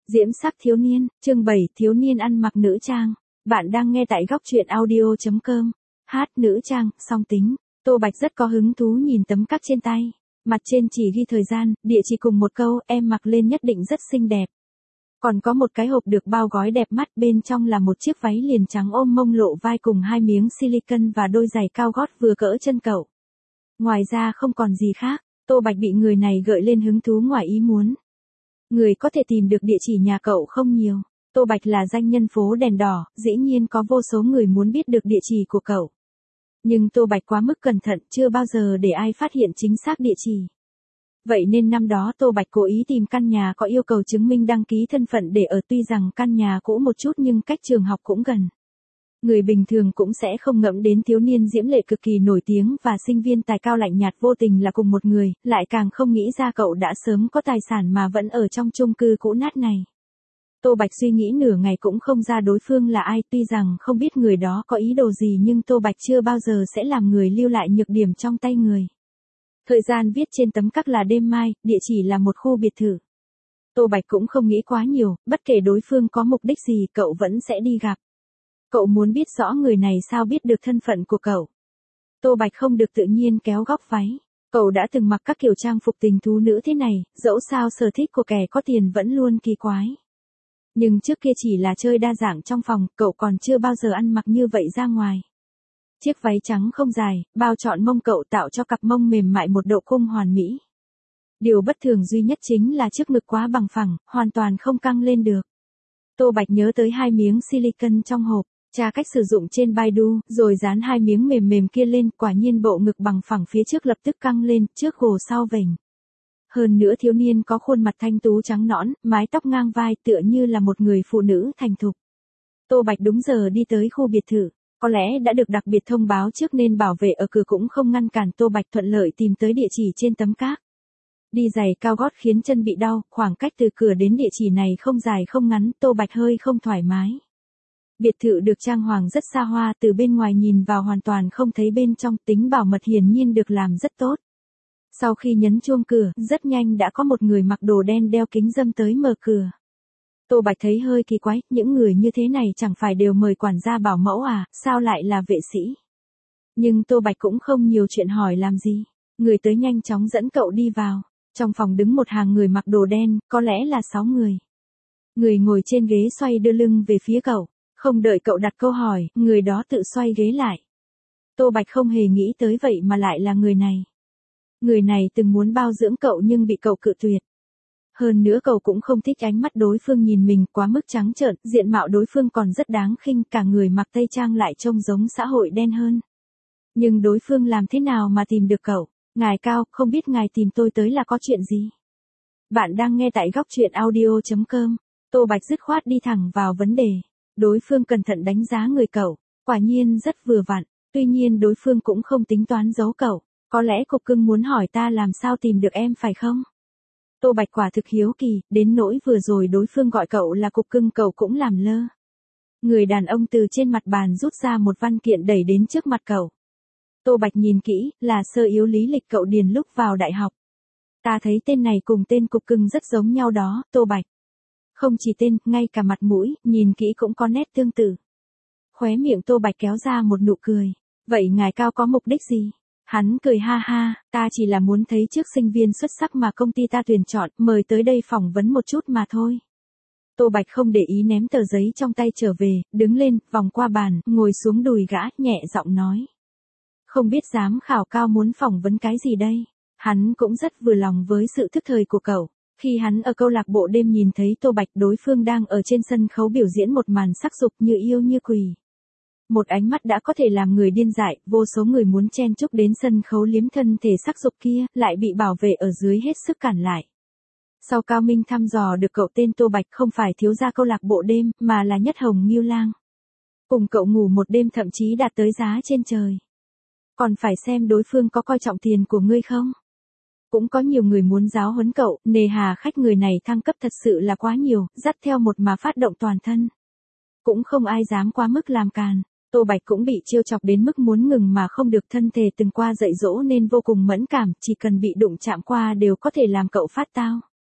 Diễm sắc thiếu niên, chương 7, thiếu niên ăn mặc nữ trang. Bạn đang nghe tại góc truyện audio.com. Hát nữ trang, song tính. Tô Bạch rất có hứng thú nhìn tấm cắt trên tay. Mặt trên chỉ ghi thời gian, địa chỉ cùng một câu, em mặc lên nhất định rất xinh đẹp. Còn có một cái hộp được bao gói đẹp mắt, bên trong là một chiếc váy liền trắng ôm mông lộ vai cùng 2 miếng silicone và đôi giày cao gót vừa cỡ chân cậu. Ngoài ra không còn gì khác, Tô Bạch bị người này gợi lên hứng thú ngoài ý muốn. Người có thể tìm được địa chỉ nhà cậu không nhiều. Tô Bạch là danh nhân phố đèn đỏ, dĩ nhiên có vô số người muốn biết được địa chỉ của cậu. Nhưng Tô Bạch quá mức cẩn thận, chưa bao giờ để ai phát hiện chính xác địa chỉ. Vậy nên năm đó Tô Bạch cố ý tìm căn nhà có yêu cầu chứng minh đăng ký thân phận để ở, tuy rằng căn nhà cũ một chút nhưng cách trường học cũng gần. Người bình thường cũng sẽ không ngẫm đến thiếu niên diễm lệ cực kỳ nổi tiếng và sinh viên tài cao lạnh nhạt vô tình là cùng một người, lại càng không nghĩ ra cậu đã sớm có tài sản mà vẫn ở trong chung cư cũ nát này. Tô Bạch suy nghĩ nửa ngày cũng không ra đối phương là ai, tuy rằng không biết người đó có ý đồ gì nhưng Tô Bạch chưa bao giờ sẽ làm người lưu lại nhược điểm trong tay người. Thời gian viết trên tấm cắt là đêm mai, địa chỉ là một khu biệt thự. Tô Bạch cũng không nghĩ quá nhiều, bất kể đối phương có mục đích gì cậu vẫn sẽ đi gặp. Cậu muốn biết rõ người này sao biết được thân phận của cậu. Tô Bạch không được tự nhiên kéo góc váy. Cậu đã từng mặc các kiểu trang phục tình thú nữ thế này, dẫu sao sở thích của kẻ có tiền vẫn luôn kỳ quái. Nhưng trước kia chỉ là chơi đa dạng trong phòng, cậu còn chưa bao giờ ăn mặc như vậy ra ngoài. Chiếc váy trắng không dài, bao trọn mông cậu tạo cho cặp mông mềm mại một độ cung hoàn mỹ. Điều bất thường duy nhất chính là chiếc ngực quá bằng phẳng, hoàn toàn không căng lên được. Tô Bạch nhớ tới 2 miếng silicone trong hộp, tra cách sử dụng trên Baidu, rồi dán 2 miếng mềm mềm kia lên, quả nhiên bộ ngực bằng phẳng phía trước lập tức căng lên, trước gồ sau vểnh. Hơn nữa thiếu niên có khuôn mặt thanh tú trắng nõn, mái tóc ngang vai tựa như là một người phụ nữ thành thục. Tô Bạch đúng giờ đi tới khu biệt thự, có lẽ đã được đặc biệt thông báo trước nên bảo vệ ở cửa cũng không ngăn cản Tô Bạch thuận lợi tìm tới địa chỉ trên tấm cát. Đi giày cao gót khiến chân bị đau, khoảng cách từ cửa đến địa chỉ này không dài không ngắn, Tô Bạch hơi không thoải mái. Biệt thự được trang hoàng rất xa hoa, từ bên ngoài nhìn vào hoàn toàn không thấy bên trong, tính bảo mật hiển nhiên được làm rất tốt. Sau khi nhấn chuông cửa, rất nhanh đã có một người mặc đồ đen đeo kính râm tới mở cửa. Tô Bạch thấy hơi kỳ quái, những người như thế này chẳng phải đều mời quản gia bảo mẫu à, sao lại là vệ sĩ? Nhưng Tô Bạch cũng không nhiều chuyện hỏi làm gì. Người tới nhanh chóng dẫn cậu đi vào. Trong phòng đứng một hàng người mặc đồ đen, có lẽ là 6 người. Người ngồi trên ghế xoay đưa lưng về phía cậu. Không đợi cậu đặt câu hỏi, người đó tự xoay ghế lại. Tô Bạch không hề nghĩ tới vậy mà lại là người này. Người này từng muốn bao dưỡng cậu nhưng bị cậu cự tuyệt. Hơn nữa cậu cũng không thích ánh mắt đối phương nhìn mình quá mức trắng trợn, diện mạo đối phương còn rất đáng khinh, cả người mặc tây trang lại trông giống xã hội đen hơn. Nhưng đối phương làm thế nào mà tìm được cậu? Ngài cao, không biết ngài tìm tôi tới là có chuyện gì? Bạn đang nghe tại góc truyện audio.com. Tô Bạch dứt khoát đi thẳng vào vấn đề. Đối phương cẩn thận đánh giá người cậu, quả nhiên rất vừa vặn, tuy nhiên đối phương cũng không tính toán giấu cậu. Có lẽ cục cưng muốn hỏi ta làm sao tìm được em phải không? Tô Bạch quả thực hiếu kỳ, đến nỗi vừa rồi đối phương gọi cậu là cục cưng cậu cũng làm lơ. Người đàn ông từ trên mặt bàn rút ra một văn kiện đẩy đến trước mặt cậu. Tô Bạch nhìn kỹ, là sơ yếu lý lịch cậu điền lúc vào đại học. Ta thấy tên này cùng tên cục cưng rất giống nhau đó, Tô Bạch. Không chỉ tên, ngay cả mặt mũi, nhìn kỹ cũng có nét tương tự. Khóe miệng Tô Bạch kéo ra một nụ cười. Vậy ngài cao có mục đích gì? Hắn cười ha ha, ta chỉ là muốn thấy trước sinh viên xuất sắc mà công ty ta tuyển chọn, mời tới đây phỏng vấn một chút mà thôi. Tô Bạch không để ý ném tờ giấy trong tay trở về, đứng lên, vòng qua bàn, ngồi xuống đùi gã, nhẹ giọng nói. Không biết giám khảo cao muốn phỏng vấn cái gì đây? Hắn cũng rất vừa lòng với sự thức thời của cậu. Khi hắn ở câu lạc bộ đêm nhìn thấy Tô Bạch, đối phương đang ở trên sân khấu biểu diễn một màn sắc dục như yêu như quỷ. Một ánh mắt đã có thể làm người điên dại, vô số người muốn chen chúc đến sân khấu liếm thân thể sắc dục kia, lại bị bảo vệ ở dưới hết sức cản lại. Sau cao minh thăm dò được cậu tên Tô Bạch không phải thiếu gia câu lạc bộ đêm, mà là Nhất Hồng Ngưu Lang. Cùng cậu ngủ một đêm thậm chí đạt tới giá trên trời. Còn phải xem đối phương có coi trọng tiền của ngươi không? Cũng có nhiều người muốn giáo huấn cậu, nề hà khách người này thăng cấp thật sự là quá nhiều, dắt theo một mà phát động toàn thân. Cũng không ai dám quá mức làm càn. Tô Bạch cũng bị trêu chọc đến mức muốn ngừng mà không được, thân thể từng qua dạy dỗ nên vô cùng mẫn cảm, chỉ cần bị đụng chạm qua đều có thể làm cậu phát tao.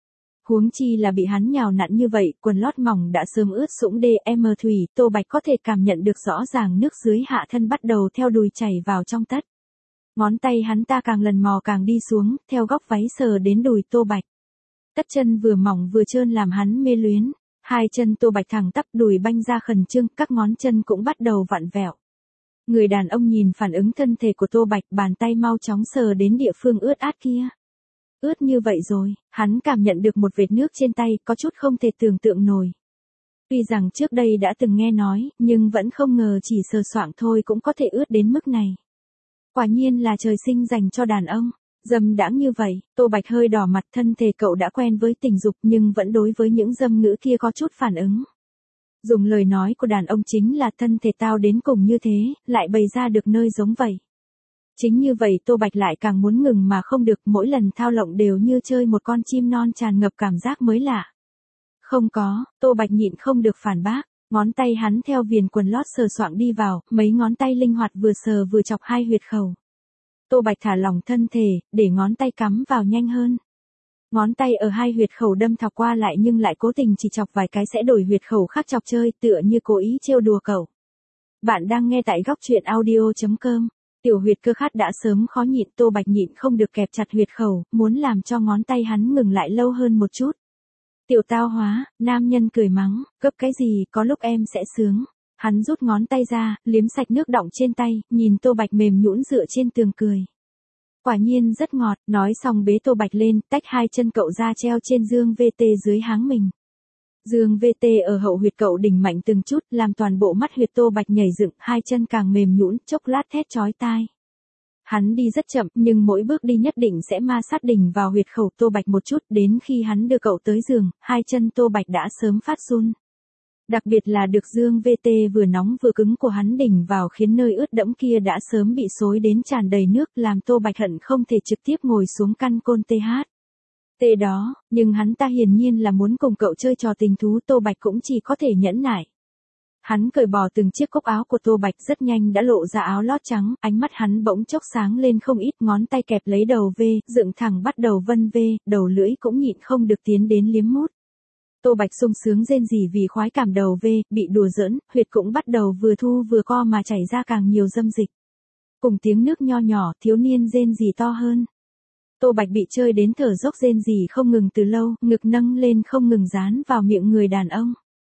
Huống chi là bị hắn nhào nặn như vậy, quần lót mỏng đã sớm ướt sũng thủy, Tô Bạch có thể cảm nhận được rõ ràng nước dưới hạ thân bắt đầu theo đùi chảy vào trong tất. Ngón tay hắn ta càng lần mò càng đi xuống, theo góc váy sờ đến đùi Tô Bạch. Tất chân vừa mỏng vừa trơn làm hắn mê luyến. Hai chân Tô Bạch thẳng tắp, đùi banh ra khẩn trương, các ngón chân cũng bắt đầu vặn vẹo. Người đàn ông nhìn phản ứng thân thể của Tô Bạch, bàn tay mau chóng sờ đến địa phương ướt át kia. Ướt như vậy rồi, hắn cảm nhận được một vệt nước trên tay, có chút không thể tưởng tượng nổi. Tuy rằng trước đây đã từng nghe nói, nhưng vẫn không ngờ chỉ sờ soạng thôi cũng có thể ướt đến mức này. Quả nhiên là trời sinh dành cho đàn ông. Dâm đãng như vậy, Tô Bạch hơi đỏ mặt, thân thể cậu đã quen với tình dục nhưng vẫn đối với những dâm ngữ kia có chút phản ứng. Dùng lời nói của đàn ông chính là thân thể tao đến cùng như thế, lại bày ra được nơi giống vậy. Chính như vậy Tô Bạch lại càng muốn ngừng mà không được, mỗi lần thao lộng đều như chơi một con chim non tràn ngập cảm giác mới lạ. Không có, Tô Bạch nhịn không được phản bác, ngón tay hắn theo viền quần lót sờ soạng đi vào, mấy ngón tay linh hoạt vừa sờ vừa chọc hai huyệt khẩu. Tô Bạch thả lỏng thân thể, để ngón tay cắm vào nhanh hơn. Ngón tay ở hai huyệt khẩu đâm thọc qua lại nhưng lại cố tình chỉ chọc vài cái sẽ đổi huyệt khẩu khác chọc chơi, tựa như cố ý trêu đùa cậu. Bạn đang nghe tại góc truyện audio.com. Tiểu huyệt cơ khát đã sớm khó nhịn, Tô Bạch nhịn không được kẹp chặt huyệt khẩu, muốn làm cho ngón tay hắn ngừng lại lâu hơn một chút. Tiểu tao hóa, nam nhân cười mắng, cấp cái gì, có lúc em sẽ sướng. Hắn rút ngón tay ra, liếm sạch nước đọng trên tay, nhìn Tô Bạch mềm nhũn dựa trên tường cười. Quả nhiên rất ngọt, nói xong bế Tô Bạch lên, tách hai chân cậu ra treo trên dương VT dưới háng mình. Dương VT ở hậu huyệt cậu đỉnh mạnh từng chút, làm toàn bộ mắt huyệt Tô Bạch nhảy dựng, hai chân càng mềm nhũn, chốc lát thét chói tai. Hắn đi rất chậm, nhưng mỗi bước đi nhất định sẽ ma sát đỉnh vào huyệt khẩu Tô Bạch một chút, đến khi hắn đưa cậu tới giường, hai chân Tô Bạch đã sớm phát run. Đặc biệt là được dương VT vừa nóng vừa cứng của hắn đỉnh vào khiến nơi ướt đẫm kia đã sớm bị xối đến tràn đầy nước, làm Tô Bạch hận không thể trực tiếp ngồi xuống căn côn TH. Tê đó, nhưng hắn ta hiển nhiên là muốn cùng cậu chơi trò tình thú, Tô Bạch cũng chỉ có thể nhẫn nại. Hắn cởi bỏ từng chiếc cúc áo của Tô Bạch, rất nhanh đã lộ ra áo lót trắng, ánh mắt hắn bỗng chốc sáng lên không ít, ngón tay kẹp lấy đầu V, dựng thẳng bắt đầu vân V, đầu lưỡi cũng nhịn không được tiến đến liếm mút. Tô Bạch sung sướng rên rỉ vì khoái cảm đầu V, bị đùa giỡn, huyệt cũng bắt đầu vừa thu vừa co mà chảy ra càng nhiều dâm dịch. Cùng tiếng nước nho nhỏ, thiếu niên rên rỉ to hơn. Tô Bạch bị chơi đến thở dốc rên rỉ không ngừng từ lâu, ngực nâng lên không ngừng dán vào miệng người đàn ông.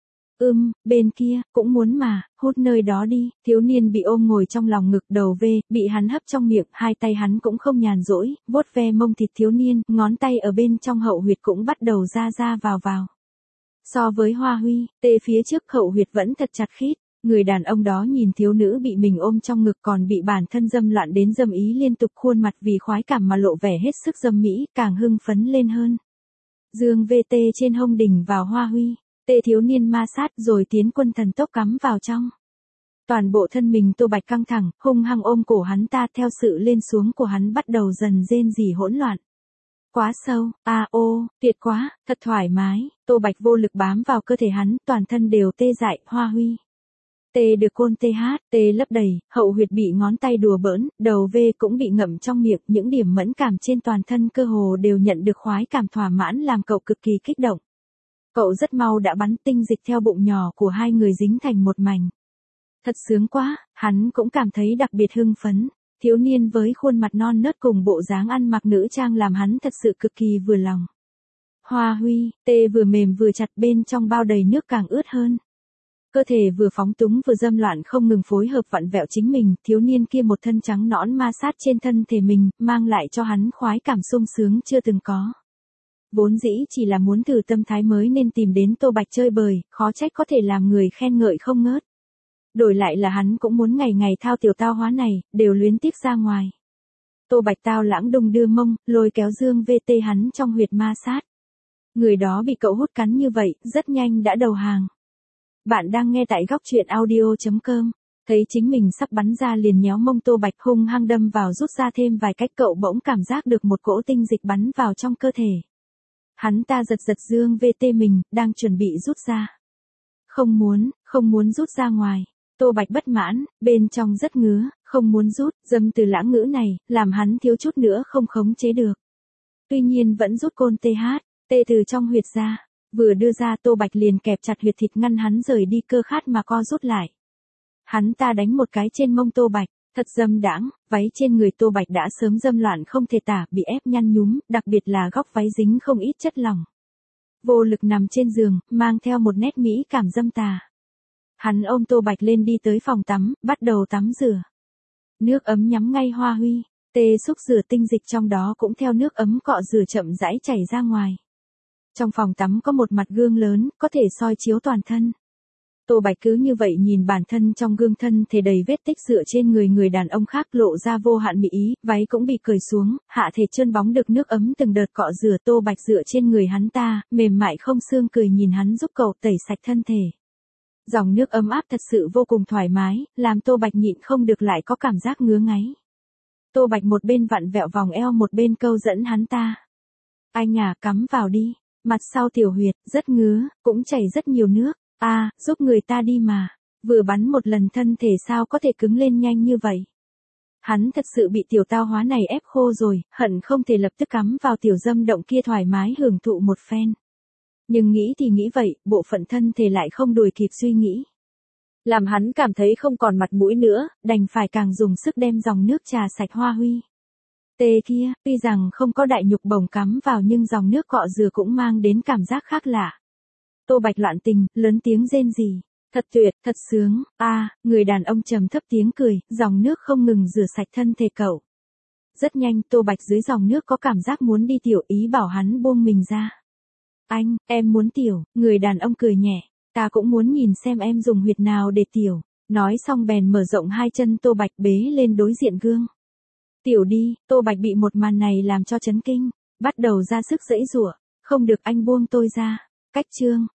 Bên kia, cũng muốn mà, hút nơi đó đi, thiếu niên bị ôm ngồi trong lòng ngực đầu V, bị hắn hấp trong miệng, hai tay hắn cũng không nhàn rỗi, vuốt ve mông thịt thiếu niên, ngón tay ở bên trong hậu huyệt cũng bắt đầu ra vào. So với Hoa Huy, tê phía trước hậu huyệt vẫn thật chặt khít, người đàn ông đó nhìn thiếu nữ bị mình ôm trong ngực còn bị bản thân dâm loạn đến dâm ý liên tục, khuôn mặt vì khoái cảm mà lộ vẻ hết sức dâm mỹ, càng hưng phấn lên hơn. Dương VT trên hông đỉnh vào Hoa Huy. Tê thiếu niên ma sát rồi tiến quân thần tốc cắm vào trong. Toàn bộ thân mình Tô Bạch căng thẳng, hung hăng ôm cổ hắn ta, theo sự lên xuống của hắn bắt đầu dần rên rỉ hỗn loạn. Quá sâu, tuyệt quá, thật thoải mái, Tô Bạch vô lực bám vào cơ thể hắn, toàn thân đều tê dại, Hoa Huy. Tê được côn tê lấp đầy, hậu huyệt bị ngón tay đùa bỡn, đầu V cũng bị ngậm trong miệng, những điểm mẫn cảm trên toàn thân cơ hồ đều nhận được khoái cảm thỏa mãn làm cậu cực kỳ kích động. Cậu rất mau đã bắn tinh dịch theo bụng nhỏ của hai người dính thành một mảnh. Thật sướng quá, hắn cũng cảm thấy đặc biệt hưng phấn. Thiếu niên với khuôn mặt non nớt cùng bộ dáng ăn mặc nữ trang làm hắn thật sự cực kỳ vừa lòng. Hoa Huy, tê vừa mềm vừa chặt, bên trong bao đầy nước càng ướt hơn. Cơ thể vừa phóng túng vừa dâm loạn không ngừng phối hợp vặn vẹo chính mình, thiếu niên kia một thân trắng nõn ma sát trên thân thể mình, mang lại cho hắn khoái cảm sung sướng chưa từng có. Vốn dĩ chỉ là muốn thử tâm thái mới nên tìm đến Tô Bạch chơi bời, khó trách có thể làm người khen ngợi không ngớt. Đổi lại là hắn cũng muốn ngày ngày thao tiểu tao hóa này, đều luyến tiếc ra ngoài. Tô Bạch tao lãng đung đưa mông, lôi kéo dương VT hắn trong huyệt ma sát. Người đó bị cậu hút cắn như vậy, rất nhanh đã đầu hàng. Bạn đang nghe tại góc truyện audio.com. Thấy chính mình sắp bắn ra liền nhéo mông Tô Bạch hung hăng đâm vào rút ra thêm vài cách, cậu bỗng cảm giác được một cỗ tinh dịch bắn vào trong cơ thể. Hắn ta giật dương VT mình, đang chuẩn bị rút ra. Không muốn rút ra ngoài. Tô Bạch bất mãn, bên trong rất ngứa, không muốn rút, dâm từ lãng ngữ này, làm hắn thiếu chút nữa không khống chế được. Tuy nhiên vẫn rút côn TH, Tê từ trong huyệt ra, vừa đưa ra Tô Bạch liền kẹp chặt huyệt thịt ngăn hắn rời đi cơ khát mà co rút lại. Hắn ta đánh một cái trên mông Tô Bạch, thật dâm đãng, váy trên người Tô Bạch đã sớm dâm loạn không thể tả, bị ép nhăn nhúm, đặc biệt là góc váy dính không ít chất lỏng. Vô lực nằm trên giường, mang theo một nét mỹ cảm dâm tà. Hắn ôm Tô Bạch lên đi tới phòng tắm, bắt đầu tắm rửa. Nước ấm nhắm ngay Hoa Huy, Tê xúc rửa tinh dịch trong đó cũng theo nước ấm cọ rửa chậm rãi chảy ra ngoài. Trong phòng tắm có một mặt gương lớn, có thể soi chiếu toàn thân. Tô Bạch cứ như vậy nhìn bản thân trong gương, thân thể đầy vết tích dựa trên người đàn ông khác, lộ ra vô hạn mỹ ý, váy cũng bị cởi xuống, hạ thể trơn bóng được nước ấm từng đợt cọ rửa. Tô Bạch dựa trên người hắn ta, mềm mại không xương cười nhìn hắn giúp cậu tẩy sạch thân thể. Dòng nước ấm áp thật sự vô cùng thoải mái, làm Tô Bạch nhịn không được lại có cảm giác ngứa ngáy. Tô Bạch một bên vặn vẹo vòng eo một bên câu dẫn hắn ta. Anh à, cắm vào đi, mặt sau tiểu huyệt, rất ngứa, cũng chảy rất nhiều nước. Giúp người ta đi mà. Vừa bắn một lần thân thể sao có thể cứng lên nhanh như vậy. Hắn thật sự bị tiểu tao hóa này ép khô rồi, hận không thể lập tức cắm vào tiểu dâm động kia thoải mái hưởng thụ một phen. Nhưng nghĩ thì nghĩ vậy, bộ phận thân thể lại không đuổi kịp suy nghĩ. Làm hắn cảm thấy không còn mặt mũi nữa, đành phải càng dùng sức đem dòng nước trà sạch Hoa Huy. Tê kia, tuy rằng không có đại nhục bồng cắm vào nhưng dòng nước cọ rửa cũng mang đến cảm giác khác lạ. Tô Bạch loạn tình, lớn tiếng rên rỉ. Thật tuyệt, thật sướng, người đàn ông trầm thấp tiếng cười, dòng nước không ngừng rửa sạch thân thể cậu. Rất nhanh, Tô Bạch dưới dòng nước có cảm giác muốn đi tiểu, ý bảo hắn buông mình ra. Anh, em muốn tiểu, người đàn ông cười nhẹ, ta cũng muốn nhìn xem em dùng huyệt nào để tiểu. Nói xong bèn mở rộng hai chân Tô Bạch bế lên đối diện gương. Tiểu đi, Tô Bạch bị một màn này làm cho chấn kinh, bắt đầu ra sức giãy giụa, không được anh buông tôi ra. Cách chương